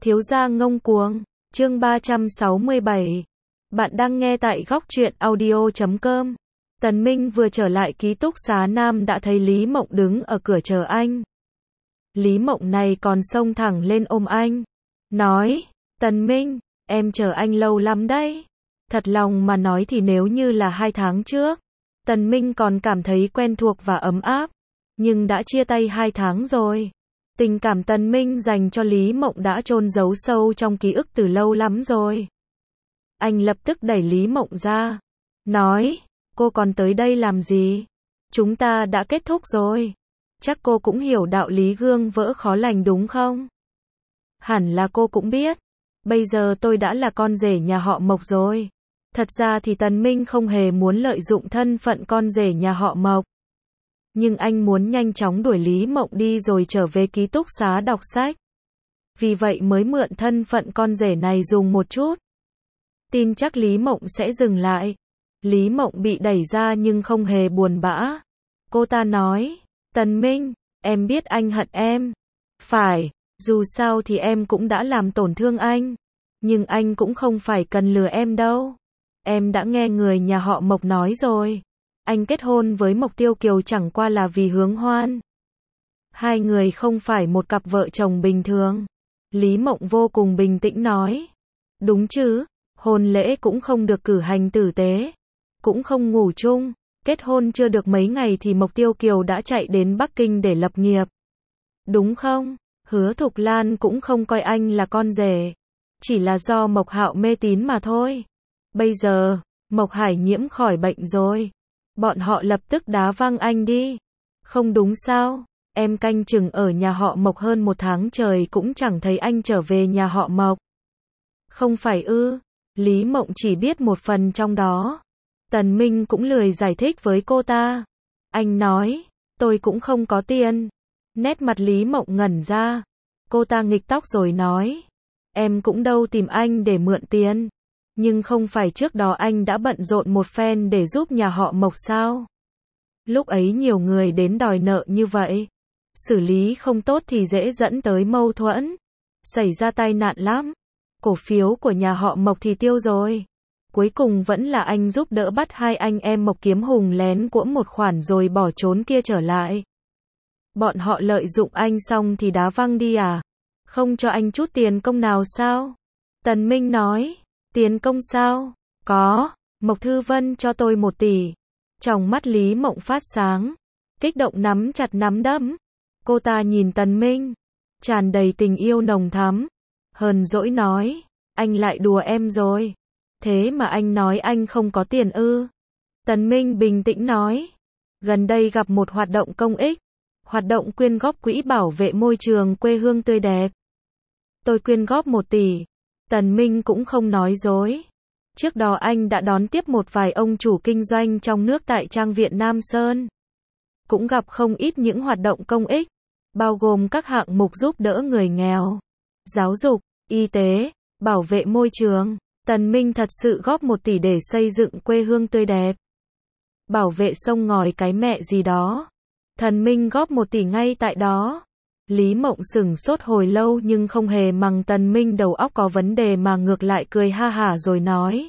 Thiếu gia ngông cuồng, chương 367. Bạn đang nghe tại góc truyện audio.com. Tần Minh vừa trở lại ký túc xá Nam đã thấy Lý Mộng đứng ở cửa chờ anh. Lý Mộng này còn xông thẳng lên ôm anh. Nói, Tần Minh, em chờ anh lâu lắm đấy. Thật lòng mà nói thì nếu như là 2 tháng trước, Tần Minh còn cảm thấy quen thuộc và ấm áp. Nhưng đã chia tay 2 tháng rồi. Tình cảm Tần Minh dành cho Lý Mộng đã chôn giấu sâu trong ký ức từ lâu lắm rồi. Anh lập tức đẩy Lý Mộng ra. Nói, cô còn tới đây làm gì? Chúng ta đã kết thúc rồi. Chắc cô cũng hiểu đạo lý gương vỡ khó lành đúng không? Hẳn là cô cũng biết. Bây giờ tôi đã là con rể nhà họ Mộc rồi. Thật ra thì Tần Minh không hề muốn lợi dụng thân phận con rể nhà họ Mộc. Nhưng anh muốn nhanh chóng đuổi Lý Mộng đi rồi trở về ký túc xá đọc sách. Vì vậy mới mượn thân phận con rể này dùng một chút. Tin chắc Lý Mộng sẽ dừng lại. Lý Mộng bị đẩy ra nhưng không hề buồn bã. Cô ta nói, Tần Minh, em biết anh hận em. Phải, dù sao thì em cũng đã làm tổn thương anh. Nhưng anh cũng không phải cần lừa em đâu. Em đã nghe người nhà họ Mộc nói rồi. Anh kết hôn với Mộc Tiêu Kiều chẳng qua là vì hướng hoan. Hai người không phải một cặp vợ chồng bình thường. Lý Mộng vô cùng bình tĩnh nói. Đúng chứ, hôn lễ cũng không được cử hành tử tế. Cũng không ngủ chung. Kết hôn chưa được mấy ngày thì Mộc Tiêu Kiều đã chạy đến Bắc Kinh để lập nghiệp. Đúng không? Hứa Thục Lan cũng không coi anh là con rể. Chỉ là do Mộc Hạo mê tín mà thôi. Bây giờ, Mộc Hải nhiễm khỏi bệnh rồi. Bọn họ lập tức đá văng anh đi. Không đúng sao? Em canh chừng ở nhà họ Mộc hơn 1 tháng trời cũng chẳng thấy anh trở về nhà họ Mộc. Không phải ư? Lý Mộng chỉ biết một phần trong đó. Tần Minh cũng lười giải thích với cô ta. Anh nói, tôi cũng không có tiền. Nét mặt Lý Mộng ngẩn ra. Cô ta nghịch tóc rồi nói. Em cũng đâu tìm anh để mượn tiền. Nhưng không phải trước đó anh đã bận rộn một phen để giúp nhà họ Mộc sao? Lúc ấy nhiều người đến đòi nợ như vậy. Xử lý không tốt thì dễ dẫn tới mâu thuẫn. Xảy ra tai nạn lắm. Cổ phiếu của nhà họ Mộc thì tiêu rồi. Cuối cùng vẫn là anh giúp đỡ bắt hai anh em Mộc Kiếm Hùng lén cuỗm một khoản rồi bỏ trốn kia trở lại. Bọn họ lợi dụng anh xong thì đá văng đi à? Không cho anh chút tiền công nào sao? Tần Minh nói. Tiền công sao? Có, Mộc Thư Vân cho tôi 1 tỷ. Trong mắt Lý Mộng phát sáng. Kích động nắm chặt nắm đấm. Cô ta nhìn Tần Minh. Tràn đầy tình yêu nồng thắm. Hờn dỗi nói. Anh lại đùa em rồi. Thế mà anh nói anh không có tiền ư? Tần Minh bình tĩnh nói. Gần đây gặp một hoạt động công ích. Hoạt động quyên góp quỹ bảo vệ môi trường quê hương tươi đẹp. Tôi quyên góp 1 tỷ. Tần Minh cũng không nói dối. Trước đó anh đã đón tiếp một vài ông chủ kinh doanh trong nước tại Trang viện Nam Sơn. Cũng gặp không ít những hoạt động công ích, bao gồm các hạng mục giúp đỡ người nghèo, giáo dục, y tế, bảo vệ môi trường. Tần Minh thật sự góp 1 tỷ để xây dựng quê hương tươi đẹp. Bảo vệ sông ngòi cái mẹ gì đó. Tần Minh góp 1 tỷ ngay tại đó. Lý Mộng sửng sốt hồi lâu nhưng không hề mắng Tần Minh đầu óc có vấn đề mà ngược lại cười ha hả rồi nói.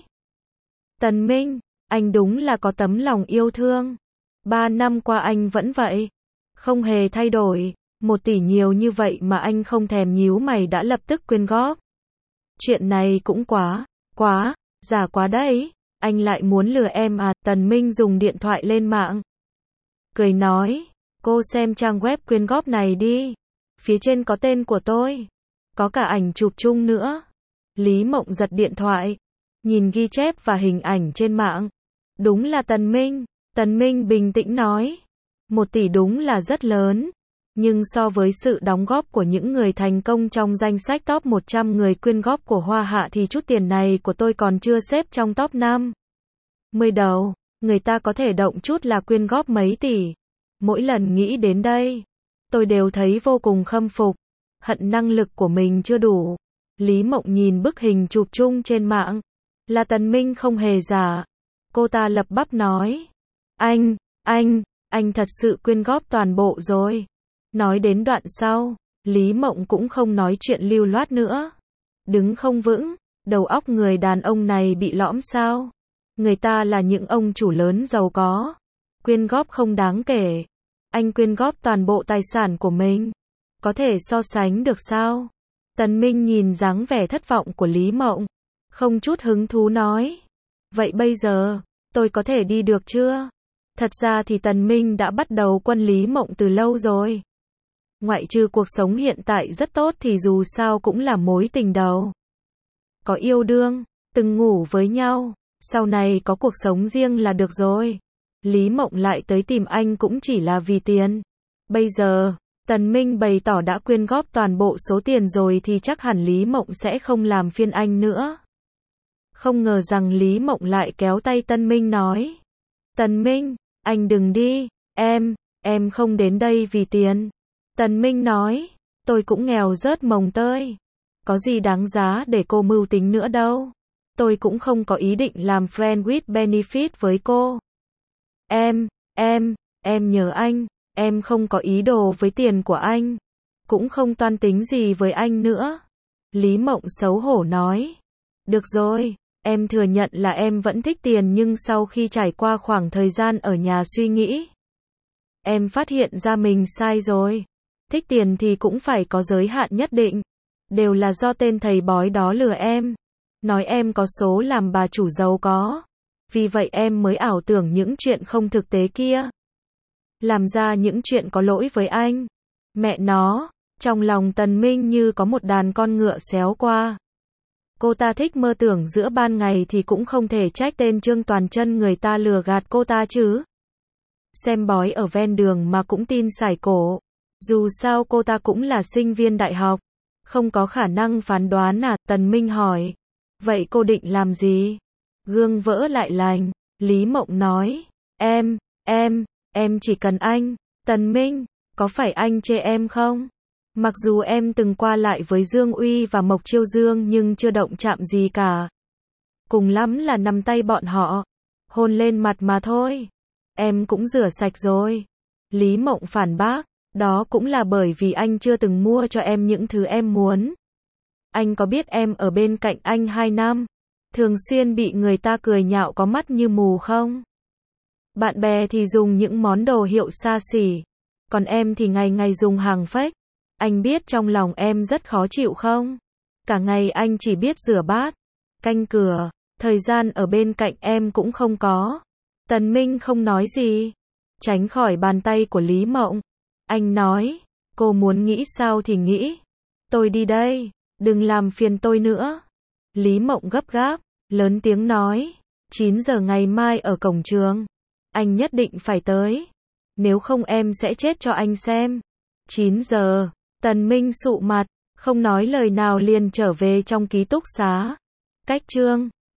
Tần Minh, anh đúng là có tấm lòng yêu thương. 3 năm qua anh vẫn vậy. Không hề thay đổi. 1 tỷ nhiều như vậy mà anh không thèm nhíu mày đã lập tức quyên góp. Chuyện này cũng quá, giả quá đấy. Anh lại muốn lừa em à? Tần Minh dùng điện thoại lên mạng. Cười nói, cô xem trang web quyên góp này đi. Phía trên có tên của tôi. Có cả ảnh chụp chung nữa. Lý Mộng giật điện thoại. Nhìn ghi chép và hình ảnh trên mạng. Đúng là Tần Minh. Tần Minh bình tĩnh nói. 1 tỷ đúng là rất lớn. Nhưng so với sự đóng góp của những người thành công trong danh sách top 100 người quyên góp của Hoa Hạ thì chút tiền này của tôi còn chưa xếp trong top 5. 10 đầu. Người ta có thể động chút là quyên góp mấy tỷ. Mỗi lần nghĩ đến đây, tôi đều thấy vô cùng khâm phục. Hận năng lực của mình chưa đủ. Lý Mộng nhìn bức hình chụp chung trên mạng. Là Tần Minh không hề giả. Cô ta lắp bắp nói. Anh thật sự quyên góp toàn bộ rồi. Nói đến đoạn sau, Lý Mộng cũng không nói chuyện lưu loát nữa. đứng không vững, đầu óc người đàn ông này bị lõm sao? Người ta là những ông chủ lớn giàu có, quyên góp không đáng kể. Anh quyên góp toàn bộ tài sản của mình, có thể so sánh được sao? Tần Minh nhìn dáng vẻ thất vọng của Lý Mộng, không chút hứng thú nói. Vậy bây giờ, tôi có thể đi được chưa? Thật ra thì Tần Minh đã bắt đầu quân Lý Mộng từ lâu rồi. Ngoại trừ cuộc sống hiện tại rất tốt thì dù sao cũng là mối tình đầu. Có yêu đương, từng ngủ với nhau, sau này có cuộc sống riêng là được rồi. Lý Mộng lại tới tìm anh cũng chỉ là vì tiền. Bây giờ, Tần Minh bày tỏ đã quyên góp toàn bộ số tiền rồi thì chắc hẳn Lý Mộng sẽ không làm phiền anh nữa. Không ngờ rằng Lý Mộng lại kéo tay Tần Minh nói. Tần Minh, anh đừng đi, em không đến đây vì tiền. Tần Minh nói, tôi cũng nghèo rớt mồng tơi. Có gì đáng giá để cô mưu tính nữa đâu. Tôi cũng không có ý định làm friend with benefit với cô. Em nhớ anh, em không có ý đồ với tiền của anh. Cũng không toan tính gì với anh nữa. Lý Mộng xấu hổ nói. Được rồi, em thừa nhận là em vẫn thích tiền nhưng sau khi trải qua khoảng thời gian ở nhà suy nghĩ, em phát hiện ra mình sai rồi. Thích tiền thì cũng phải có giới hạn nhất định. Đều là do tên thầy bói đó lừa em. Nói em có số làm bà chủ giàu có. Vì vậy em mới ảo tưởng những chuyện không thực tế kia. Làm ra những chuyện có lỗi với anh. Mẹ nó, trong lòng Tần Minh như có một đàn con ngựa xéo qua. Cô ta thích mơ tưởng giữa ban ngày thì cũng không thể trách tên Trương Toàn Chân người ta lừa gạt cô ta chứ. Xem bói ở ven đường mà cũng tin sải cổ. Dù sao cô ta cũng là sinh viên đại học. Không có khả năng phán đoán à? Tần Minh hỏi. Vậy cô định làm gì? Gương vỡ lại lành. Lý Mộng nói. Em chỉ cần anh. Tần Minh, có phải anh chê em không? Mặc dù em từng qua lại với Dương Uy và Mộc Chiêu Dương nhưng chưa động chạm gì cả. Cùng lắm là nắm tay bọn họ. Hôn lên mặt mà thôi. Em cũng rửa sạch rồi. Lý Mộng phản bác. Đó cũng là bởi vì anh chưa từng mua cho em những thứ em muốn. Anh có biết em ở bên cạnh anh 2 năm, thường xuyên bị người ta cười nhạo có mắt như mù không? Bạn bè thì dùng những món đồ hiệu xa xỉ, còn em thì ngày ngày dùng hàng fake. Anh biết trong lòng em rất khó chịu không? Cả ngày anh chỉ biết rửa bát, canh cửa, thời gian ở bên cạnh em cũng không có. Tần Minh không nói gì, tránh khỏi bàn tay của Lý Mộng. Anh nói, cô muốn nghĩ sao thì nghĩ. Tôi đi đây, đừng làm phiền tôi nữa. Lý Mộng gấp gáp, lớn tiếng nói, 9 giờ ngày mai ở cổng trường. Anh nhất định phải tới. Nếu không em sẽ chết cho anh xem. 9 giờ, Tần Minh sụ mặt, không nói lời nào liền trở về trong ký túc xá. Cách chương